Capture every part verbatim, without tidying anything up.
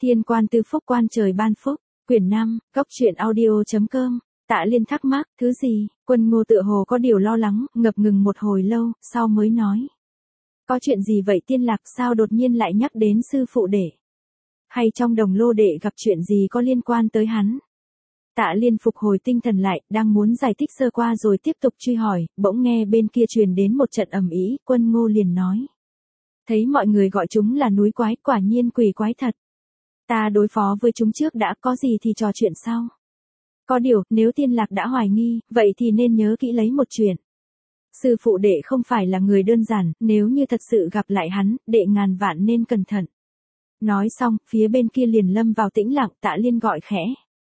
Thiên quan tư phúc quan trời ban phúc, quyển năm, góc truyện audio.com, Tạ Liên thắc mắc, thứ gì, Quân Ngô tựa hồ có điều lo lắng, ngập ngừng một hồi lâu, sau mới nói. Có chuyện gì vậy Tiên Lạc, sao đột nhiên lại nhắc đến sư phụ đệ? Hay trong đồng lô đệ gặp chuyện gì có liên quan tới hắn? Tạ Liên phục hồi tinh thần lại, đang muốn giải thích sơ qua rồi tiếp tục truy hỏi, bỗng nghe bên kia truyền đến một trận ầm ĩ, Quân Ngô liền nói. Thấy mọi người gọi chúng là núi quái, quả nhiên quỷ quái thật. Ta đối phó với chúng trước đã, có gì thì trò chuyện sau. Có điều, nếu Tiên Lạc đã hoài nghi, vậy thì nên nhớ kỹ lấy một chuyện. Sư phụ đệ không phải là người đơn giản, nếu như thật sự gặp lại hắn, đệ ngàn vạn nên cẩn thận. Nói xong, phía bên kia liền lâm vào tĩnh lặng, Tạ Liên gọi khẽ.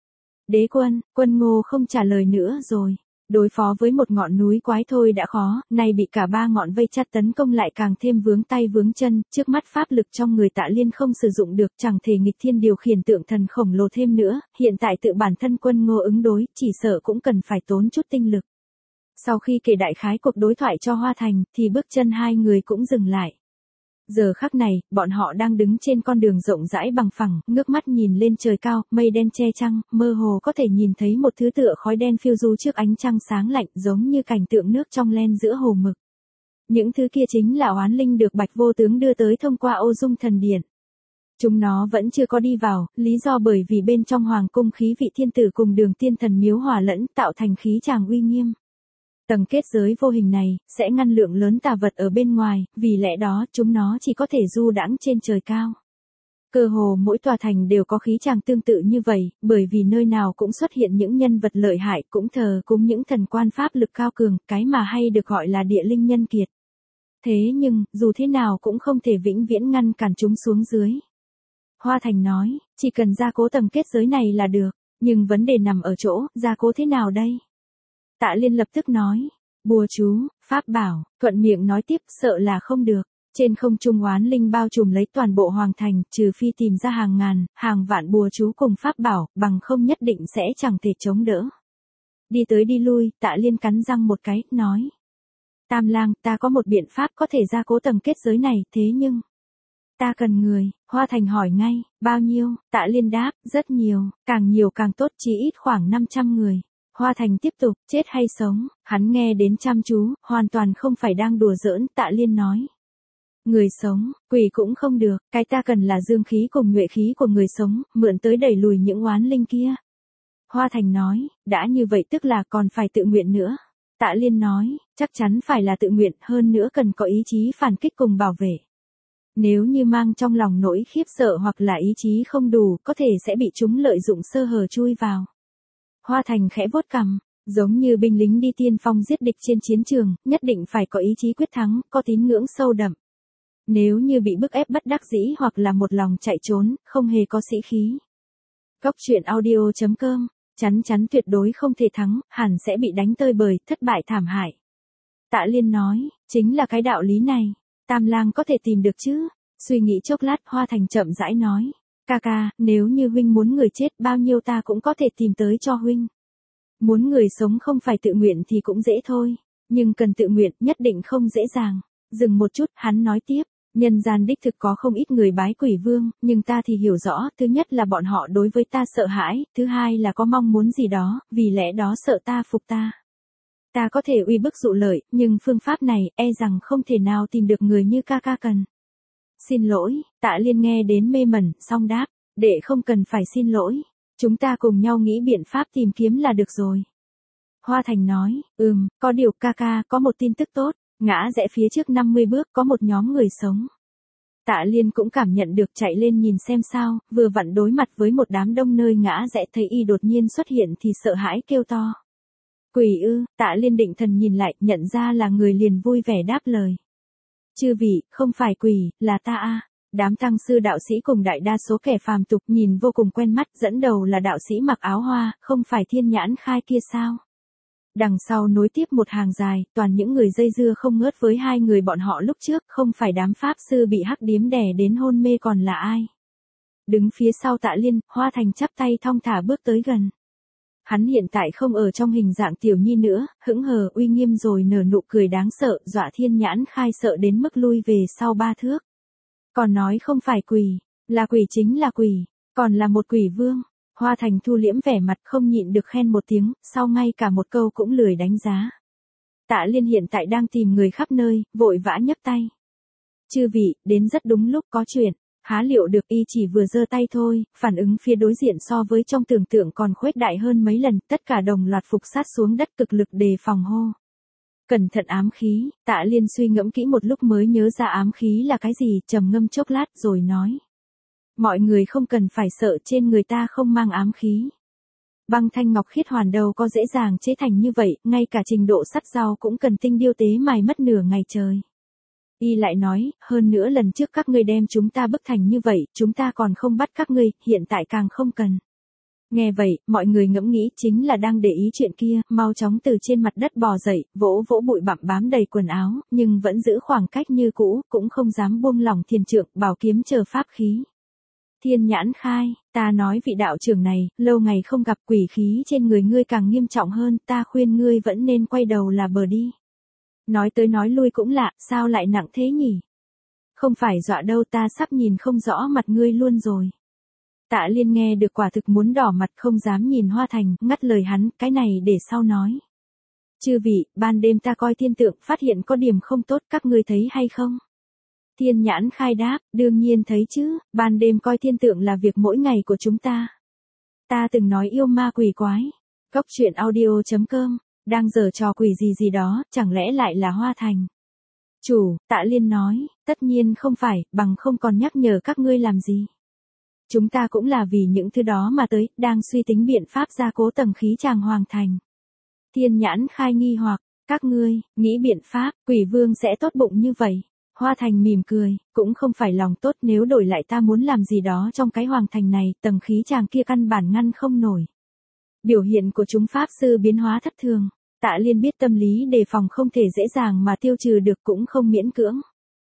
Đế quân, Quân Ngô không trả lời nữa rồi. Đối phó với một ngọn núi quái thôi đã khó, nay bị cả ba ngọn vây chặt tấn công lại càng thêm vướng tay vướng chân, trước mắt pháp lực trong người Tạ Liên không sử dụng được, chẳng thể nghịch thiên điều khiển tượng thần khổng lồ thêm nữa, hiện tại tự bản thân Quân Ngô ứng đối, chỉ sợ cũng cần phải tốn chút tinh lực. Sau khi kể đại khái cuộc đối thoại cho Hoa Thành, thì bước chân hai người cũng dừng lại. Giờ khắc này, bọn họ đang đứng trên con đường rộng rãi bằng phẳng, ngước mắt nhìn lên trời cao, mây đen che trăng, mơ hồ có thể nhìn thấy một thứ tựa khói đen phiêu du trước ánh trăng sáng lạnh, giống như cảnh tượng nước trong len giữa hồ mực. Những thứ kia chính là oán linh được Bạch Vô Tướng đưa tới thông qua Ô Dung Thần Điện. Chúng nó vẫn chưa có đi vào, lý do bởi vì bên trong hoàng cung khí vị thiên tử cùng Đường Tiên Thần miếu hòa lẫn, tạo thành khí tràng uy nghiêm. Tầng kết giới vô hình này, sẽ ngăn lượng lớn tà vật ở bên ngoài, vì lẽ đó chúng nó chỉ có thể du đãng trên trời cao. Cơ hồ mỗi tòa thành đều có khí tràng tương tự như vậy, bởi vì nơi nào cũng xuất hiện những nhân vật lợi hại, cũng thờ cúng những thần quan pháp lực cao cường, cái mà hay được gọi là địa linh nhân kiệt. Thế nhưng, dù thế nào cũng không thể vĩnh viễn ngăn cản chúng xuống dưới. Hoa Thành nói, chỉ cần gia cố tầng kết giới này là được, nhưng vấn đề nằm ở chỗ, gia cố thế nào đây? Tạ Liên lập tức nói, bùa chú, pháp bảo, thuận miệng nói tiếp, sợ là không được. Trên không trung oán linh bao trùm lấy toàn bộ hoàng thành, trừ phi tìm ra hàng ngàn, hàng vạn bùa chú cùng pháp bảo, bằng không nhất định sẽ chẳng thể chống đỡ. Đi tới đi lui, Tạ Liên cắn răng một cái, nói. Tam lang, ta có một biện pháp có thể gia cố tầng kết giới này, thế nhưng... Ta cần người, Hoa Thành hỏi ngay, bao nhiêu? Tạ Liên đáp, rất nhiều, càng nhiều càng tốt, chỉ ít khoảng năm trăm người. Hoa Thành tiếp tục, chết hay sống, hắn nghe đến chăm chú, hoàn toàn không phải đang đùa giỡn, Tạ Liên nói. Người sống, quỷ cũng không được, cái ta cần là dương khí cùng nhuệ khí của người sống, mượn tới đẩy lùi những oán linh kia. Hoa Thành nói, đã như vậy tức là còn phải tự nguyện nữa. Tạ Liên nói, chắc chắn phải là tự nguyện, hơn nữa cần có ý chí phản kích cùng bảo vệ. Nếu như mang trong lòng nỗi khiếp sợ hoặc là ý chí không đủ, có thể sẽ bị chúng lợi dụng sơ hở chui vào. Hoa Thành khẽ vuốt cằm, giống như binh lính đi tiên phong giết địch trên chiến trường, nhất định phải có ý chí quyết thắng, có tín ngưỡng sâu đậm. Nếu như bị bức ép bất đắc dĩ hoặc là một lòng chạy trốn, không hề có sĩ khí. Góc truyện audio.com, chắn chắn tuyệt đối không thể thắng, hẳn sẽ bị đánh tơi bời, thất bại thảm hại. Tạ Liên nói, chính là cái đạo lý này, Tam lang có thể tìm được chứ? Suy nghĩ chốc lát, Hoa Thành chậm rãi nói. Ca ca, nếu như huynh muốn người chết bao nhiêu ta cũng có thể tìm tới cho huynh. Muốn người sống không phải tự nguyện thì cũng dễ thôi, nhưng cần tự nguyện nhất định không dễ dàng. Dừng một chút, hắn nói tiếp, nhân gian đích thực có không ít người bái quỷ vương, nhưng ta thì hiểu rõ, thứ nhất là bọn họ đối với ta sợ hãi, thứ hai là có mong muốn gì đó, vì lẽ đó sợ ta phục ta. Ta có thể uy bức dụ lợi, nhưng phương pháp này, e rằng không thể nào tìm được người như ca ca cần. Xin lỗi, Tạ Liên nghe đến mê mẩn, song đáp, đệ không cần phải xin lỗi, chúng ta cùng nhau nghĩ biện pháp tìm kiếm là được rồi. Hoa Thành nói, ừm, có điều ca ca, có một tin tức tốt, ngã rẽ phía trước năm mươi bước có một nhóm người sống. Tạ Liên cũng cảm nhận được, chạy lên nhìn xem sao, vừa vặn đối mặt với một đám đông nơi ngã rẽ, thấy y đột nhiên xuất hiện thì sợ hãi kêu to. Quỷ ư? Tạ Liên định thần nhìn lại, nhận ra là người liền vui vẻ đáp lời. Chư vị, không phải quỷ, là ta a. Đám tăng sư đạo sĩ cùng đại đa số kẻ phàm tục nhìn vô cùng quen mắt, dẫn đầu là đạo sĩ mặc áo hoa, không phải Thiên Nhãn Khai kia sao? Đằng sau nối tiếp một hàng dài, toàn những người dây dưa không ngớt với hai người bọn họ lúc trước, không phải đám pháp sư bị hắc điếm đè đến hôn mê còn là ai? Đứng phía sau Tạ Liên, Hoa Thành chắp tay thong thả bước tới gần. Hắn hiện tại không ở trong hình dạng tiểu nhi nữa, hững hờ uy nghiêm rồi nở nụ cười đáng sợ, dọa Thiên Nhãn Khai sợ đến mức lui về sau ba thước. Còn nói không phải quỷ, là quỷ chính là quỷ. Còn là một quỷ vương. Hoa Thành thu liễm vẻ mặt không nhịn được khen một tiếng, sau ngay cả một câu cũng lười đánh giá. Tạ Liên hiện tại đang tìm người khắp nơi, vội vã nhấc tay. Chư vị, đến rất đúng lúc có chuyện. Há liệu được y chỉ vừa giơ tay thôi, phản ứng phía đối diện so với trong tưởng tượng còn khuếch đại hơn mấy lần, tất cả đồng loạt phục sát xuống đất cực lực đề phòng hô. Cẩn thận ám khí, Tạ Liên suy ngẫm kỹ một lúc mới nhớ ra ám khí là cái gì, trầm ngâm chốc lát rồi nói. Mọi người không cần phải sợ, trên người ta không mang ám khí. Băng thanh ngọc khiết hoàn đâu có dễ dàng chế thành như vậy, ngay cả trình độ sắt dao cũng cần tinh điêu tế mài mất nửa ngày trời. Y lại nói, hơn nữa lần trước các ngươi đem chúng ta bức thành như vậy, chúng ta còn không bắt các ngươi, hiện tại càng không cần. Nghe vậy, mọi người ngẫm nghĩ chính là đang để ý chuyện kia, mau chóng từ trên mặt đất bò dậy, vỗ vỗ bụi bặm bám đầy quần áo, nhưng vẫn giữ khoảng cách như cũ, cũng không dám buông lỏng thiền trượng, bảo kiếm chờ pháp khí. Thiên Nhãn khai, ta nói vị đạo trưởng này, lâu ngày không gặp, quỷ khí trên người ngươi càng nghiêm trọng hơn, ta khuyên ngươi vẫn nên quay đầu là bờ đi. Nói tới nói lui cũng lạ, sao lại nặng thế nhỉ? Không phải dọa đâu, ta sắp nhìn không rõ mặt ngươi luôn rồi. Tạ Liên nghe được quả thực muốn đỏ mặt, không dám nhìn Hoa Thành, ngắt lời hắn, cái này để sau nói. Chư vị, ban đêm ta coi thiên tượng, phát hiện có điểm không tốt, các ngươi thấy hay không? Thiên Nhãn khai đáp, đương nhiên thấy chứ, ban đêm coi thiên tượng là việc mỗi ngày của chúng ta. Ta từng nói yêu ma quỷ quái. Cốc truyện audio chấm com, đang giở trò quỷ gì gì đó, chẳng lẽ lại là Hoa Thành? Chủ, Tạ Liên nói, tất nhiên không phải, bằng không còn nhắc nhở các ngươi làm gì. Chúng ta cũng là vì những thứ đó mà tới, đang suy tính biện pháp gia cố tầng khí tràng Hoàng Thành. Thiên Nhãn khai nghi hoặc, các ngươi, nghĩ biện pháp, quỷ vương sẽ tốt bụng như vậy. Hoa Thành mỉm cười, cũng không phải lòng tốt, nếu đổi lại ta muốn làm gì đó trong cái Hoàng Thành này, tầng khí tràng kia căn bản ngăn không nổi. Biểu hiện của chúng pháp sư biến hóa thất thường, Tạ Liên biết tâm lý đề phòng không thể dễ dàng mà tiêu trừ được, cũng không miễn cưỡng.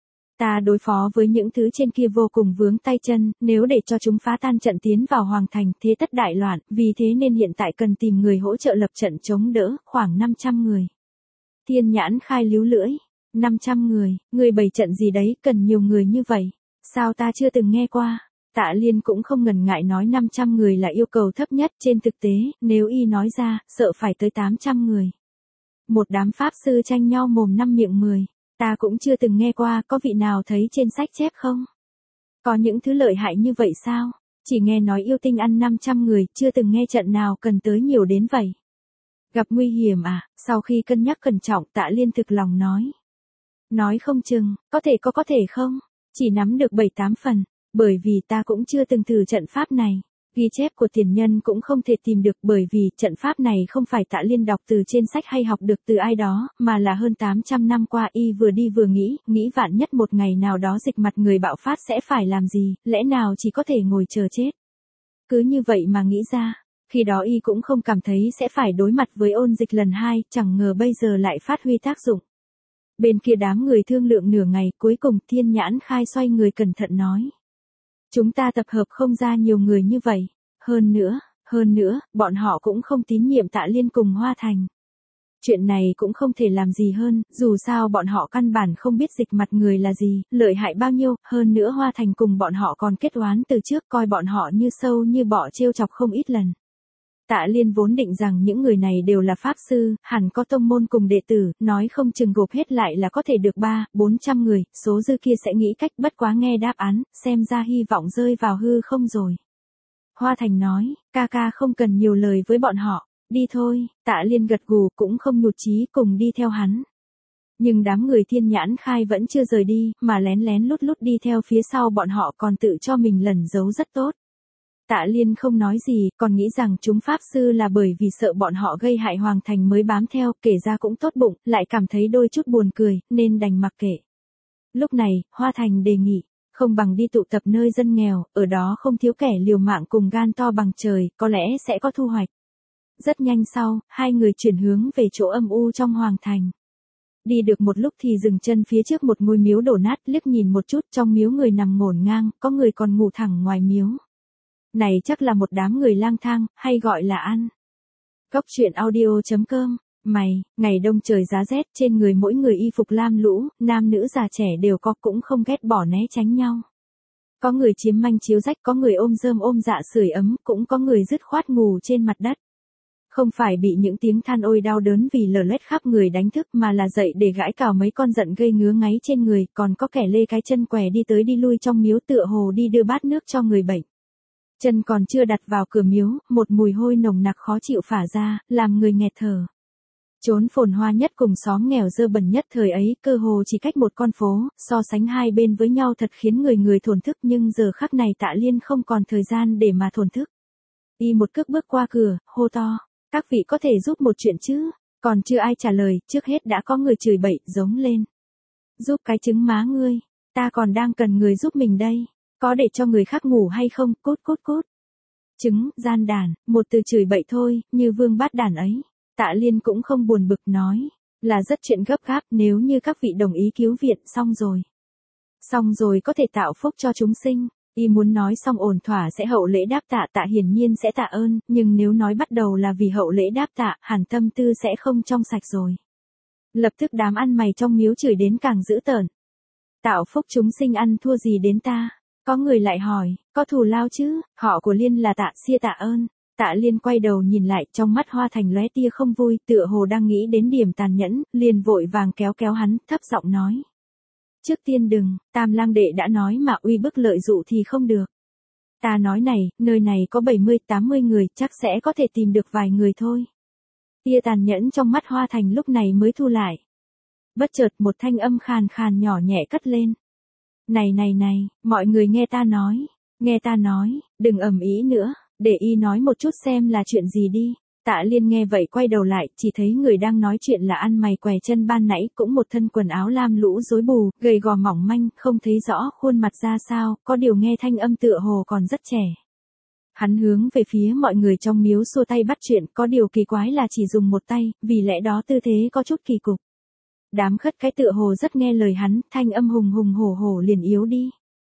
Ta đối phó với những thứ trên kia vô cùng vướng tay chân, nếu để cho chúng phá tan trận tiến vào Hoàng Thành, thế tất đại loạn, vì thế nên hiện tại cần tìm người hỗ trợ lập trận chống đỡ, khoảng năm trăm người. Thiên Nhãn khai líu lưỡi, năm trăm người, người bày trận gì đấy, cần nhiều người như vậy, sao ta chưa từng nghe qua. Tạ Liên cũng không ngần ngại nói năm trăm người là yêu cầu thấp nhất, trên thực tế, nếu y nói ra, sợ phải tới tám trăm người. Một đám pháp sư tranh nhau mồm năm miệng mười. Ta cũng chưa từng nghe qua, có vị nào thấy trên sách chép không? Có những thứ lợi hại như vậy sao? Chỉ nghe nói yêu tinh ăn năm trăm người, chưa từng nghe trận nào cần tới nhiều đến vậy. Gặp nguy hiểm à? Sau khi cân nhắc cẩn trọng, Tạ Liên thực lòng nói. Nói không chừng, có thể có có thể không? Chỉ nắm được bảy tám phần, bởi vì ta cũng chưa từng thử trận pháp này. Ghi chép của tiền nhân cũng không thể tìm được, bởi vì trận pháp này không phải Tạ Liên đọc từ trên sách hay học được từ ai đó, mà là hơn tám trăm năm qua y vừa đi vừa nghĩ, nghĩ vạn nhất một ngày nào đó dịch mặt người bạo phát sẽ phải làm gì, lẽ nào chỉ có thể ngồi chờ chết. Cứ như vậy mà nghĩ ra, khi đó y cũng không cảm thấy sẽ phải đối mặt với ôn dịch lần hai, chẳng ngờ bây giờ lại phát huy tác dụng. Bên kia đám người thương lượng nửa ngày, cuối cùng Thiên Nhãn khai xoay người cẩn thận nói. Chúng ta tập hợp không ra nhiều người như vậy. Hơn nữa, hơn nữa, bọn họ cũng không tín nhiệm Tạ Liên cùng Hoa Thành. Chuyện này cũng không thể làm gì hơn, dù sao bọn họ căn bản không biết dịch mặt người là gì, lợi hại bao nhiêu, hơn nữa Hoa Thành cùng bọn họ còn kết oán từ trước, coi bọn họ như sâu như bọ trêu chọc không ít lần. Tạ Liên vốn định rằng những người này đều là pháp sư, hẳn có tông môn cùng đệ tử, nói không chừng gộp hết lại là có thể được ba, bốn trăm người, số dư kia sẽ nghĩ cách, bất quá nghe đáp án, xem ra hy vọng rơi vào hư không rồi. Hoa Thành nói, ca ca không cần nhiều lời với bọn họ, đi thôi. Tạ Liên gật gù, cũng không nhụt chí cùng đi theo hắn. Nhưng đám người Thiên Nhãn khai vẫn chưa rời đi, mà lén lén lút lút đi theo phía sau bọn họ, còn tự cho mình lẩn giấu rất tốt. Tạ Liên không nói gì, còn nghĩ rằng chúng pháp sư là bởi vì sợ bọn họ gây hại Hoàng Thành mới bám theo, kể ra cũng tốt bụng, lại cảm thấy đôi chút buồn cười, nên đành mặc kệ. Lúc này, Hoa Thành đề nghị, không bằng đi tụ tập nơi dân nghèo, ở đó không thiếu kẻ liều mạng cùng gan to bằng trời, có lẽ sẽ có thu hoạch. Rất nhanh sau, hai người chuyển hướng về chỗ âm u trong Hoàng Thành. Đi được một lúc thì dừng chân phía trước một ngôi miếu đổ nát, liếc nhìn một chút, trong miếu người nằm ngổn ngang, có người còn ngủ thẳng ngoài miếu. Này chắc là một đám người lang thang, hay gọi là ăn. Cốc truyện audio chấm com, mày, ngày đông trời giá rét, trên người mỗi người y phục lam lũ, nam nữ già trẻ đều có, cũng không ghét bỏ né tránh nhau. Có người chiếm manh chiếu rách, có người ôm rơm ôm dạ sưởi ấm, cũng có người dứt khoát ngủ trên mặt đất. Không phải bị những tiếng than ôi đau đớn vì lở loét khắp người đánh thức mà là dậy để gãi cào mấy con giận gây ngứa ngáy trên người, còn có kẻ lê cái chân què đi tới đi lui trong miếu tựa hồ đi đưa bát nước cho người bệnh. Chân còn chưa đặt vào cửa miếu, một mùi hôi nồng nặc khó chịu phả ra, làm người nghẹt thở. Chốn phồn hoa nhất cùng xóm nghèo dơ bẩn nhất thời ấy, cơ hồ chỉ cách một con phố, so sánh hai bên với nhau thật khiến người người thổn thức, nhưng giờ khắc này Tạ Liên không còn thời gian để mà thổn thức. Y một cước bước qua cửa, hô to, các vị có thể giúp một chuyện chứ? Còn chưa ai trả lời, trước hết đã có người chửi bậy, giống lên. Giúp cái trứng má ngươi, ta còn đang cần người giúp mình đây, có để cho người khác ngủ hay không, cút cút cút. Trứng, gian đàn, một từ chửi bậy thôi, như vương bát đàn ấy. Tạ Liên cũng không buồn bực nói, là rất chuyện gấp gáp, nếu như các vị đồng ý cứu viện, xong rồi. Xong rồi có thể tạo phúc cho chúng sinh. Y muốn nói xong ổn thỏa sẽ hậu lễ đáp tạ, Tạ hiển nhiên sẽ tạ ơn, nhưng nếu nói bắt đầu là vì hậu lễ đáp tạ, hẳn tâm tư sẽ không trong sạch rồi. Lập tức đám ăn mày trong miếu chửi đến càng dữ tợn. Tạo phúc chúng sinh ăn thua gì đến ta? Có người lại hỏi, có thù lao chứ? Họ của Liên là Tạ Xia tạ ơn. Tạ Liên quay đầu nhìn lại, trong mắt Hoa Thành lóe tia không vui, tựa hồ đang nghĩ đến điểm tàn nhẫn, liền vội vàng kéo kéo hắn, thấp giọng nói. Trước tiên đừng, Tam Lang đệ đã nói mà uy bức lợi dụ thì không được. Ta nói này, nơi này có bảy mươi tám mươi người, chắc sẽ có thể tìm được vài người thôi. Tia tàn nhẫn trong mắt Hoa Thành lúc này mới thu lại. Bất chợt một thanh âm khàn khàn nhỏ nhẹ cất lên. Này này này, mọi người nghe ta nói, nghe ta nói, đừng ầm ĩ nữa, để y nói một chút xem là chuyện gì đi. Tạ Liên nghe vậy quay đầu lại, chỉ thấy người đang nói chuyện là ăn mày què chân ban nãy, cũng một thân quần áo lam lũ rối bù, gầy gò mỏng manh, không thấy rõ khuôn mặt ra sao, có điều nghe thanh âm tựa hồ còn rất trẻ. Hắn hướng về phía mọi người trong miếu xua tay bắt chuyện, có điều kỳ quái là chỉ dùng một tay, vì lẽ đó tư thế có chút kỳ cục. Đám khất cái tựa hồ rất nghe lời hắn, thanh âm hùng hùng hổ hổ liền yếu đi.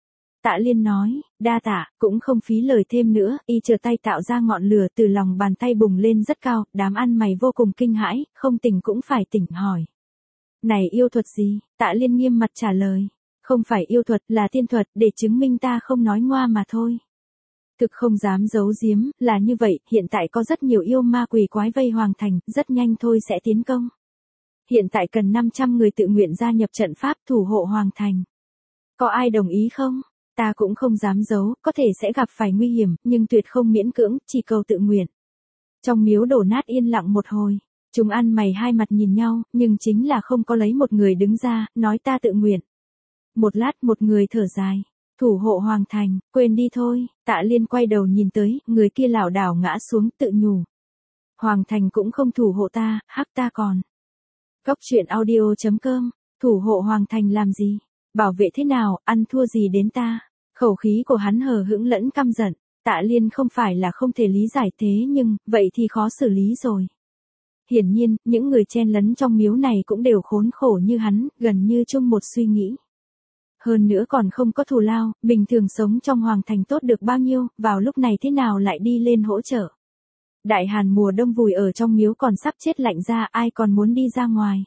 Tạ Liên nói, đa tạ, cũng không phí lời thêm nữa, y trở tay tạo ra ngọn lửa từ lòng bàn tay bùng lên rất cao, đám ăn mày vô cùng kinh hãi, không tỉnh cũng phải tỉnh hỏi. Này yêu thuật gì? Tạ Liên nghiêm mặt trả lời, không phải yêu thuật là tiên thuật, để chứng minh ta không nói ngoa mà thôi. Thực không dám giấu giếm, là như vậy, hiện tại có rất nhiều yêu ma quỷ quái vây Hoàng Thành, rất nhanh thôi sẽ tiến công. Hiện tại cần năm trăm người tự nguyện gia nhập trận pháp thủ hộ Hoàng Thành. Có ai đồng ý không? Ta cũng không dám giấu, có thể sẽ gặp phải nguy hiểm, nhưng tuyệt không miễn cưỡng, chỉ cầu tự nguyện. Trong miếu đổ nát yên lặng một hồi, chúng ăn mày hai mặt nhìn nhau, nhưng chính là không có lấy một người đứng ra, nói ta tự nguyện. Một lát một người thở dài, thủ hộ Hoàng Thành, quên đi thôi. Tạ Liên quay đầu nhìn tới, người kia lảo đảo ngã xuống tự nhủ. Hoàng Thành cũng không thủ hộ ta, hắc ta còn. Góc truyện audio chấm com, thủ hộ Hoàng Thành làm gì? Bảo vệ thế nào, ăn thua gì đến ta? Khẩu khí của hắn hờ hững lẫn căm giận. Tạ Liên không phải là không thể lý giải thế nhưng, vậy thì khó xử lý rồi. Hiển nhiên, những người chen lấn trong miếu này cũng đều khốn khổ như hắn, gần như chung một suy nghĩ. Hơn nữa còn không có thù lao, bình thường sống trong Hoàng Thành tốt được bao nhiêu, vào lúc này thế nào lại đi lên hỗ trợ. Đại Hàn mùa đông vùi ở trong miếu còn sắp chết lạnh ra, ai còn muốn đi ra ngoài.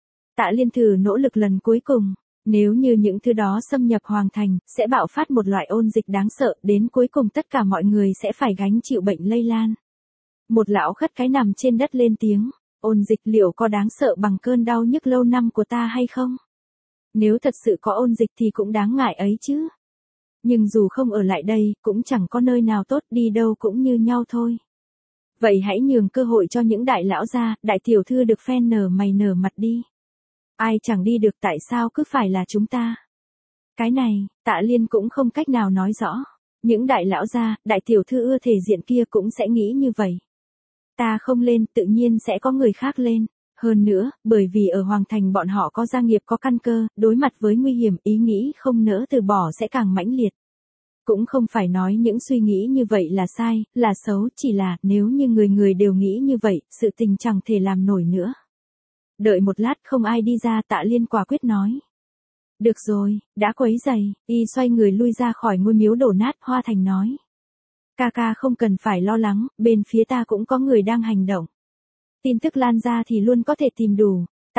Tạ Liên thử nỗ lực lần cuối cùng. Nếu như những thứ đó xâm nhập Hoàng Thành, sẽ bạo phát một loại ôn dịch đáng sợ, đến cuối cùng tất cả mọi người sẽ phải gánh chịu bệnh lây lan. Một lão khất cái nằm trên đất lên tiếng, ôn dịch liệu có đáng sợ bằng cơn đau nhức lâu năm của ta hay không? Nếu thật sự có ôn dịch thì cũng đáng ngại ấy chứ. Nhưng dù không ở lại đây, cũng chẳng có nơi nào tốt, đi đâu cũng như nhau thôi. Vậy hãy nhường cơ hội cho những đại lão gia, đại tiểu thư được phen nở mày nở mặt đi. Ai chẳng đi được, tại sao cứ phải là chúng ta? Cái này, Tạ Liên cũng không cách nào nói rõ. Những đại lão gia, đại tiểu thư ưa thể diện kia cũng sẽ nghĩ như vậy. Ta không lên, tự nhiên sẽ có người khác lên. Hơn nữa, bởi vì ở Hoàng Thành bọn họ có gia nghiệp có căn cơ, đối mặt với nguy hiểm, ý nghĩ không nỡ từ bỏ sẽ càng mãnh liệt. Cũng không phải nói những suy nghĩ như vậy là sai, là xấu, chỉ là nếu như người người đều nghĩ như vậy, sự tình chẳng thể làm nổi nữa. Đợi một lát không ai đi ra, Tạ Liên quả quyết nói. Được rồi, đã quấy giày, y xoay người lui ra khỏi ngôi miếu đổ nát. Hoa Thành nói. Ca ca không cần phải lo lắng, bên phía ta cũng có người đang hành động. Tin tức lan ra thì luôn có thể tìm đủ.